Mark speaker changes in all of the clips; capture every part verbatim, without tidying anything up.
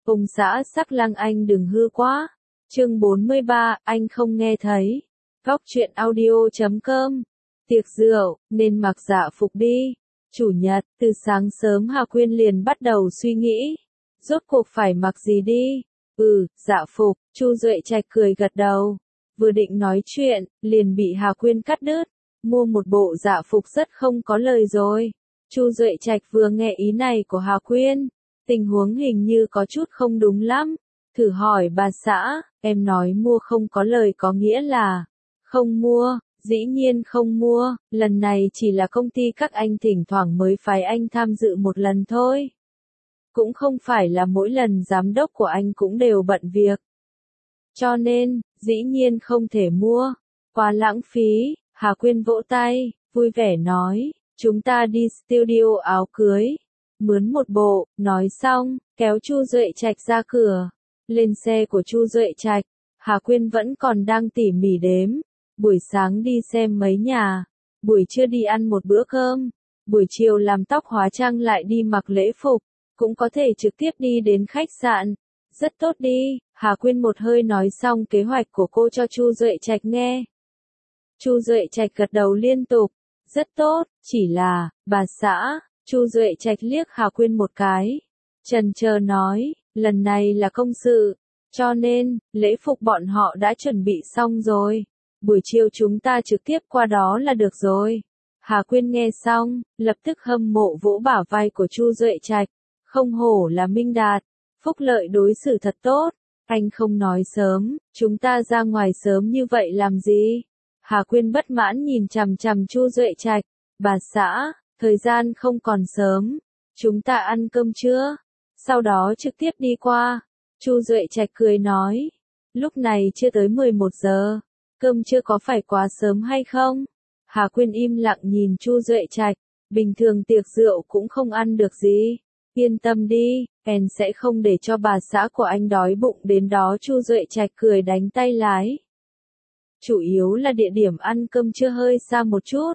Speaker 1: Ông xã Sắc Lang anh đừng hư quá. Chương bốn mươi ba, anh không nghe thấy. Góc truyện audio chấm com. Tiệc rượu, nên mặc dạ phục đi. Chủ nhật, từ sáng sớm Hà Quyên liền bắt đầu suy nghĩ. Rốt cuộc phải mặc gì đi? Ừ, dạ phục, Chu Duệ Trạch cười gật đầu. Vừa định nói chuyện, liền bị Hà Quyên cắt đứt. Mua một bộ dạ phục rất không có lời rồi. Chu Duệ Trạch vừa nghe ý này của Hà Quyên. Tình huống hình như có chút không đúng lắm. Thử hỏi bà xã, em nói mua không có lời có nghĩa là không mua, dĩ nhiên không mua, lần này chỉ là công ty các anh thỉnh thoảng mới phái anh tham dự một lần thôi. Cũng không phải là mỗi lần giám đốc của anh cũng đều bận việc. Cho nên, dĩ nhiên không thể mua, quá lãng phí. Hà Quyên vỗ tay, vui vẻ nói, chúng ta đi studio áo cưới. Mướn một bộ, nói xong, kéo Chu Duệ Trạch ra cửa. Lên xe của Chu Duệ Trạch, Hà Quyên vẫn còn đang tỉ mỉ đếm. Buổi sáng đi xem mấy nhà, buổi trưa đi ăn một bữa cơm, buổi chiều làm tóc hóa trang lại đi mặc lễ phục, cũng có thể trực tiếp đi đến khách sạn. Rất tốt đi, Hà Quyên một hơi nói xong kế hoạch của cô cho Chu Duệ Trạch nghe. Chu Duệ Trạch gật đầu liên tục, rất tốt, chỉ là, bà xã. Chu Duệ Trạch liếc Hà Quyên một cái, chần chờ nói, lần này là công sự, cho nên, lễ phục bọn họ đã chuẩn bị xong rồi. Buổi chiều chúng ta trực tiếp qua đó là được rồi. Hà Quyên nghe xong, lập tức hâm mộ vỗ bả vai của Chu Duệ Trạch, không hổ là Minh Đạt, phúc lợi đối xử thật tốt, anh không nói sớm, chúng ta ra ngoài sớm như vậy làm gì? Hà Quyên bất mãn nhìn chằm chằm Chu Duệ Trạch, bà xã, thời gian không còn sớm, chúng ta ăn cơm trưa, sau đó trực tiếp đi qua. Chu Duệ Trạch cười nói, lúc này chưa tới mười một giờ, cơm trưa có phải quá sớm hay không? Hà Quyên im lặng nhìn Chu Duệ Trạch, bình thường tiệc rượu cũng không ăn được gì, yên tâm đi, em sẽ không để cho bà xã của anh đói bụng đến đó. Chu Duệ Trạch cười đánh tay lái. Chủ yếu là địa điểm ăn cơm trưa hơi xa một chút.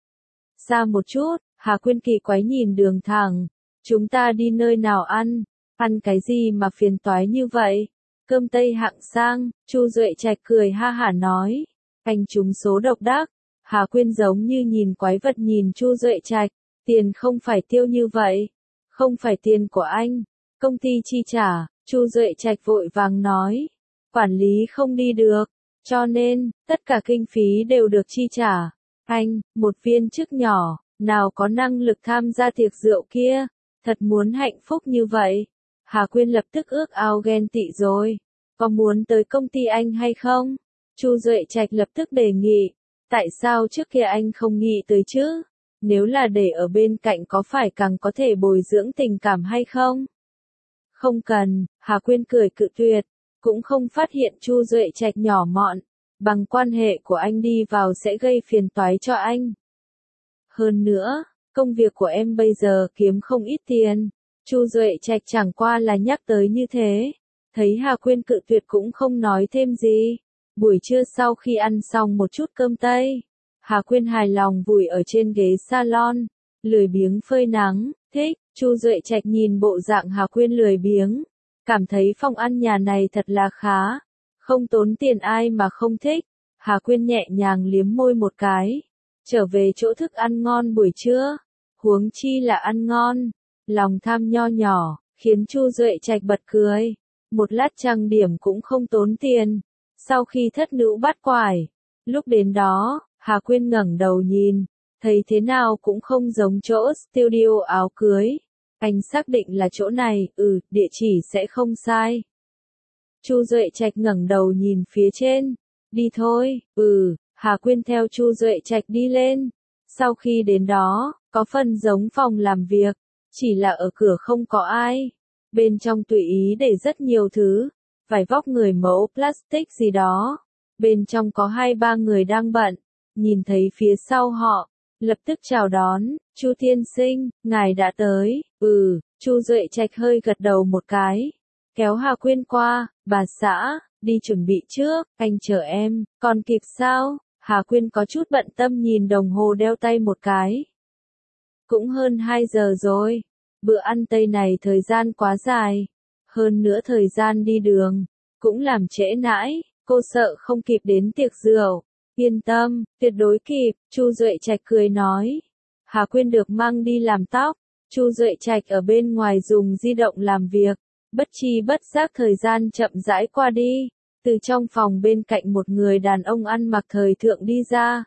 Speaker 1: Xa một chút, Hà Quyên kỳ quái nhìn đường thẳng, chúng ta đi nơi nào ăn, ăn cái gì mà phiền toái như vậy? Cơm Tây hạng sang. Chu Duệ Trạch cười ha hả nói, anh trúng số độc đắc. Hà Quyên giống như nhìn quái vật nhìn Chu Duệ Trạch, tiền không phải tiêu như vậy, không phải tiền của anh, công ty chi trả. Chu Duệ Trạch vội vàng nói, quản lý không đi được, cho nên, tất cả kinh phí đều được chi trả. Anh, một viên chức nhỏ, nào có năng lực tham gia tiệc rượu kia, thật muốn hạnh phúc như vậy. Hà Quyên lập tức ước ao ghen tị rồi, có muốn tới công ty anh hay không? Chu Duệ Trạch lập tức đề nghị, tại sao trước kia anh không nghĩ tới chứ? Nếu là để ở bên cạnh có phải càng có thể bồi dưỡng tình cảm hay không? Không cần, Hà Quyên cười cự tuyệt, cũng không phát hiện Chu Duệ Trạch nhỏ mọn, bằng quan hệ của anh đi vào sẽ gây phiền toái cho anh. Hơn nữa, công việc của em bây giờ kiếm không ít tiền. Chu Duệ Trạch chẳng qua là nhắc tới như thế. Thấy Hà Quyên cự tuyệt cũng không nói thêm gì. Buổi trưa sau khi ăn xong một chút cơm Tây, Hà Quyên hài lòng vùi ở trên ghế salon, lười biếng phơi nắng, thích. Chu Duệ Trạch nhìn bộ dạng Hà Quyên lười biếng, cảm thấy phòng ăn nhà này thật là khá, không tốn tiền ai mà không thích. Hà Quyên nhẹ nhàng liếm môi một cái, trở về chỗ thức ăn ngon buổi trưa, huống chi là ăn ngon. Lòng tham nho nhỏ, khiến Chu Duệ Trạch bật cười. Một lát trang điểm cũng không tốn tiền. Sau khi thất nữ bắt quải, lúc đến đó, Hà Quyên ngẩng đầu nhìn, thấy thế nào cũng không giống chỗ studio áo cưới. Anh xác định là chỗ này, ừ, địa chỉ sẽ không sai. Chu Duệ Trạch ngẩng đầu nhìn phía trên, đi thôi, ừ, Hà Quyên theo Chu Duệ Trạch đi lên. Sau khi đến đó, có phần giống phòng làm việc, chỉ là ở cửa không có ai. Bên trong tùy ý để rất nhiều thứ, vải vóc người mẫu plastic gì đó. Bên trong có hai ba người đang bận, nhìn thấy phía sau họ, lập tức chào đón, Chu tiên sinh, ngài đã tới. Ừ, Chu Duệ Trạch hơi gật đầu một cái, kéo Hà Quyên qua, bà xã, đi chuẩn bị trước, anh chờ em, còn kịp sao? Hà Quyên có chút bận tâm nhìn đồng hồ đeo tay một cái. Cũng hơn hai giờ rồi, bữa ăn Tây này thời gian quá dài. Hơn nữa thời gian đi đường, cũng làm trễ nãi, cô sợ không kịp đến tiệc rượu. Yên tâm, tuyệt đối kịp, Chu Duệ Trạch cười nói. Hà Quyên được mang đi làm tóc, Chu Duệ Trạch ở bên ngoài dùng di động làm việc, bất chi bất giác thời gian chậm rãi qua đi, từ trong phòng bên cạnh một người đàn ông ăn mặc thời thượng đi ra.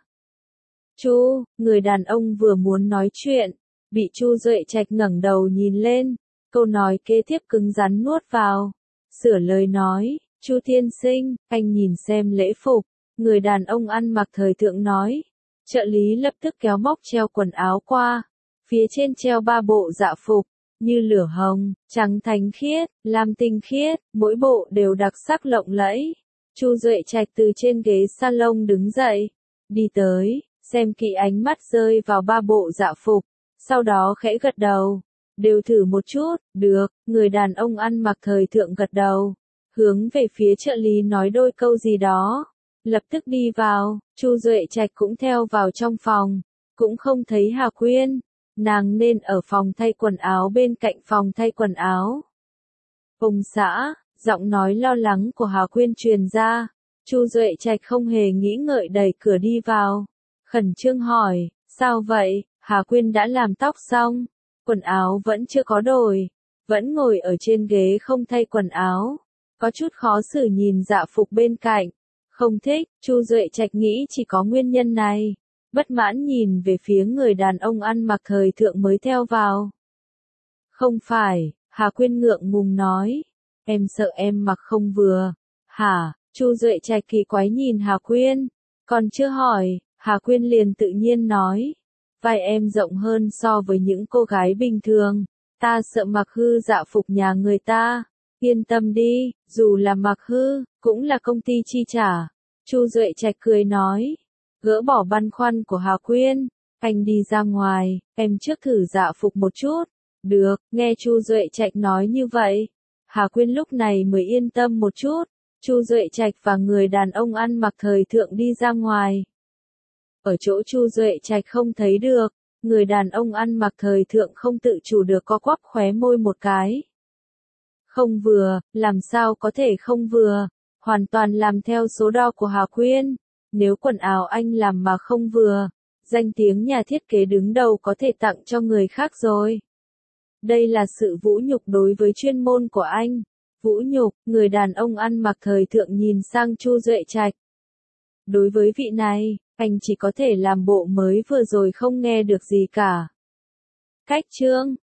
Speaker 1: Chu, người đàn ông vừa muốn nói chuyện, bị Chu Duệ Trạch ngẩng đầu nhìn lên, câu nói kế tiếp cứng rắn nuốt vào, sửa lời nói, Chu tiên sinh, anh nhìn xem lễ phục, người đàn ông ăn mặc thời thượng nói, trợ lý lập tức kéo móc treo quần áo qua, phía trên treo ba bộ dạ phục, như lửa hồng, trắng thánh khiết, lam tinh khiết, mỗi bộ đều đặc sắc lộng lẫy. Chu Duệ Trạch từ trên ghế salon đứng dậy, đi tới, xem kỹ ánh mắt rơi vào ba bộ dạ phục, sau đó khẽ gật đầu, đều thử một chút, được, người đàn ông ăn mặc thời thượng gật đầu, hướng về phía trợ lý nói đôi câu gì đó, lập tức đi vào, Chu Duệ Trạch cũng theo vào trong phòng, cũng không thấy Hà Quyên, nàng nên ở phòng thay quần áo bên cạnh phòng thay quần áo. Ông xã, giọng nói lo lắng của Hà Quyên truyền ra, Chu Duệ Trạch không hề nghĩ ngợi đẩy cửa đi vào, khẩn trương hỏi, sao vậy, Hà Quyên đã làm tóc xong, quần áo vẫn chưa có đổi, vẫn ngồi ở trên ghế không thay quần áo, có chút khó xử nhìn dạ phục bên cạnh, không thích, Chu Duệ Trạch nghĩ chỉ có nguyên nhân này, bất mãn nhìn về phía người đàn ông ăn mặc thời thượng mới theo vào. Không phải, Hà Quyên ngượng ngùng nói, em sợ em mặc không vừa, hả, Chu Duệ Trạch kỳ quái nhìn Hà Quyên, còn chưa hỏi, Hà Quyên liền tự nhiên nói, vai em rộng hơn so với những cô gái bình thường, ta sợ mặc hư dạ phục nhà người ta, yên tâm đi, dù là mặc hư, cũng là công ty chi trả, Chu Duệ Trạch cười nói, gỡ bỏ băn khoăn của Hà Quyên, anh đi ra ngoài, em trước thử dạ phục một chút, được, nghe Chu Duệ Trạch nói như vậy, Hà Quyên lúc này mới yên tâm một chút, Chu Duệ Trạch và người đàn ông ăn mặc thời thượng đi ra ngoài. Ở chỗ Chu Duệ Trạch không thấy được, người đàn ông ăn mặc thời thượng không tự chủ được co quắp khóe môi một cái. Không vừa, làm sao có thể không vừa, hoàn toàn làm theo số đo của Hà Quyên, nếu quần áo anh làm mà không vừa, danh tiếng nhà thiết kế đứng đầu có thể tặng cho người khác rồi. Đây là sự vũ nhục đối với chuyên môn của anh. Vũ nhục, người đàn ông ăn mặc thời thượng nhìn sang Chu Duệ Trạch. Đối với vị này, anh chỉ có thể làm bộ mới vừa rồi không nghe được gì cả. Cách chương